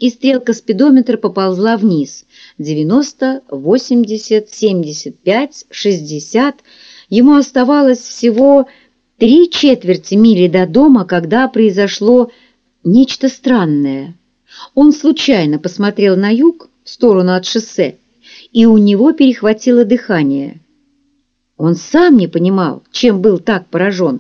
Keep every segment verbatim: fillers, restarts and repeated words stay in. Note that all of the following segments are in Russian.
и стрелка спидометра поползла вниз. девяносто, восемьдесят, семьдесят пять, шестьдесят. Ему оставалось всего три четверти мили до дома, когда произошло нечто странное. Он случайно посмотрел на юг, в сторону от шоссе, и у него перехватило дыхание. Он сам не понимал, чем был так поражен.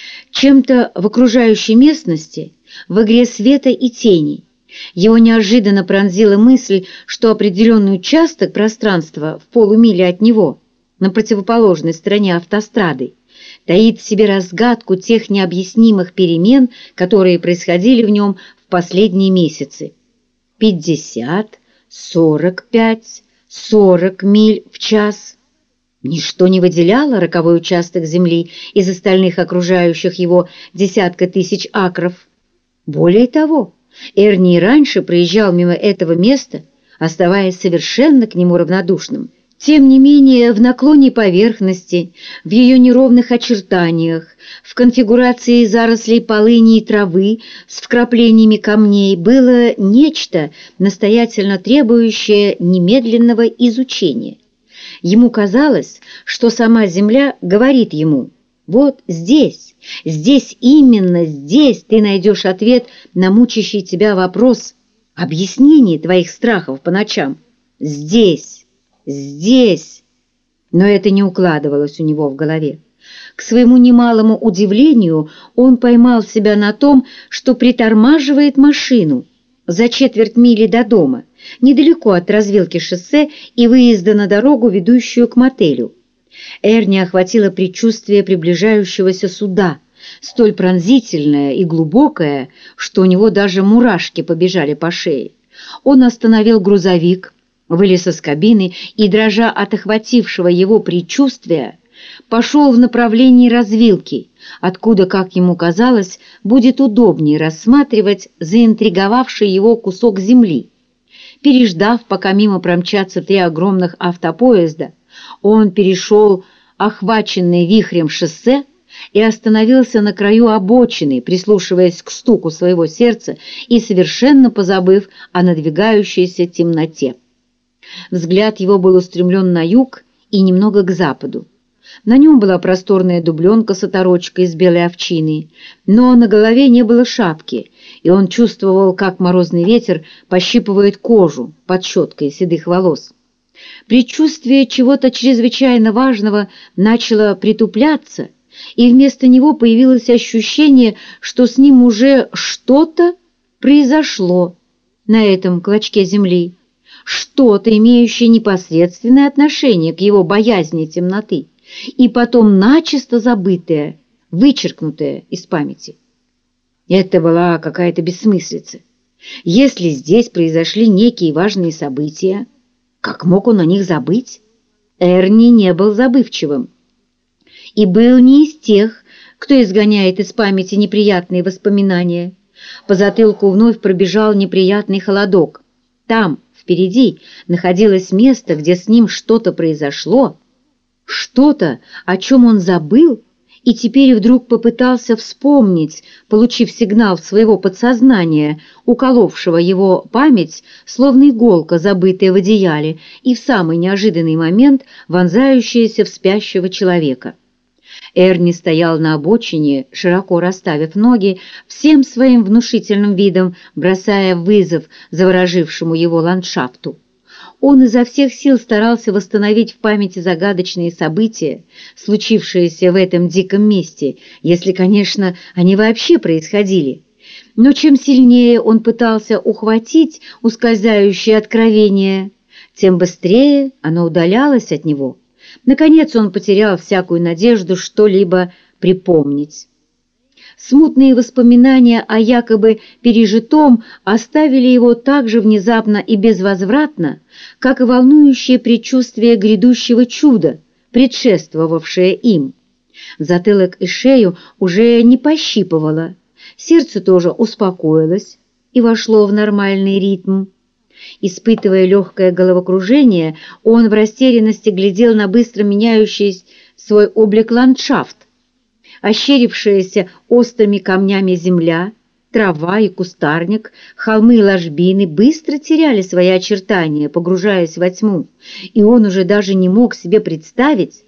Чем-то в окружающей местности, в игре света и тени. Его неожиданно пронзила мысль, что определенный участок пространства в полумиле от него, на противоположной стороне автострады, таит в себе разгадку тех необъяснимых перемен, которые происходили в нем в последние месяцы. Пятьдесят, сорок пять, сорок миль в час. Ничто не выделяло роковой участок земли из остальных окружающих его десятка тысяч акров. Более того, Эрни и раньше проезжал мимо этого места, оставаясь совершенно к нему равнодушным. Тем не менее, в наклоне поверхности, в ее неровных очертаниях, в конфигурации зарослей полыни и травы с вкраплениями камней было нечто, настоятельно требующее немедленного изучения. Ему казалось, что сама земля говорит ему: «Вот здесь, здесь, именно здесь ты найдешь ответ на мучащий тебя вопрос, объяснение твоих страхов по ночам. Здесь, здесь». Но это не укладывалось у него в голове. К своему немалому удивлению он поймал себя на том, что притормаживает машину за четверть мили до дома, недалеко от развилки шоссе и выезда на дорогу, ведущую к мотелю. Эрни охватило предчувствие приближающегося суда, столь пронзительное и глубокое, что у него даже мурашки побежали по шее. Он остановил грузовик, вылез из кабины и, дрожа от охватившего его предчувствия, пошел в направлении развилки, откуда, как ему казалось, будет удобнее рассматривать заинтриговавший его кусок земли. Переждав, пока мимо промчатся три огромных автопоезда, он перешел охваченный вихрем шоссе и остановился на краю обочины, прислушиваясь к стуку своего сердца и совершенно позабыв о надвигающейся темноте. Взгляд его был устремлен на юг и немного к западу. На нем была просторная дубленка с оторочкой из белой овчины, но на голове не было шапки, и он чувствовал, как морозный ветер пощипывает кожу под щеткой седых волос. Предчувствие чего-то чрезвычайно важного начало притупляться, и вместо него появилось ощущение, что с ним уже что-то произошло на этом клочке земли, что-то, имеющее непосредственное отношение к его боязни темноты, и потом начисто забытое, вычеркнутое из памяти. Это была какая-то бессмыслица. Если здесь произошли некие важные события, как мог он о них забыть? Эрни не был забывчивым и был не из тех, кто изгоняет из памяти неприятные воспоминания. По затылку вновь пробежал неприятный холодок. Там, впереди, находилось место, где с ним что-то произошло, что-то, о чем он забыл, и теперь вдруг попытался вспомнить, получив сигнал своего подсознания, уколовшего его память, словно иголка, забытая в одеяле, и в самый неожиданный момент вонзающаяся в спящего человека. Эрни стоял на обочине, широко расставив ноги, всем своим внушительным видом бросая вызов заворожившему его ландшафту. Он изо всех сил старался восстановить в памяти загадочные события, случившиеся в этом диком месте, если, конечно, они вообще происходили. Но чем сильнее он пытался ухватить ускользающее откровение, тем быстрее оно удалялось от него. Наконец он потерял всякую надежду что-либо припомнить. Смутные воспоминания о якобы пережитом оставили его так же внезапно и безвозвратно, как и волнующее предчувствие грядущего чуда, предшествовавшее им. Затылок и шею уже не пощипывало, сердце тоже успокоилось и вошло в нормальный ритм. Испытывая легкое головокружение, он в растерянности глядел на быстро меняющий свой облик ландшафт. Ощерившаяся острыми камнями земля, Трава и кустарник, холмы и ложбины быстро теряли свои очертания, погружаясь во тьму, и он уже даже не мог себе представить,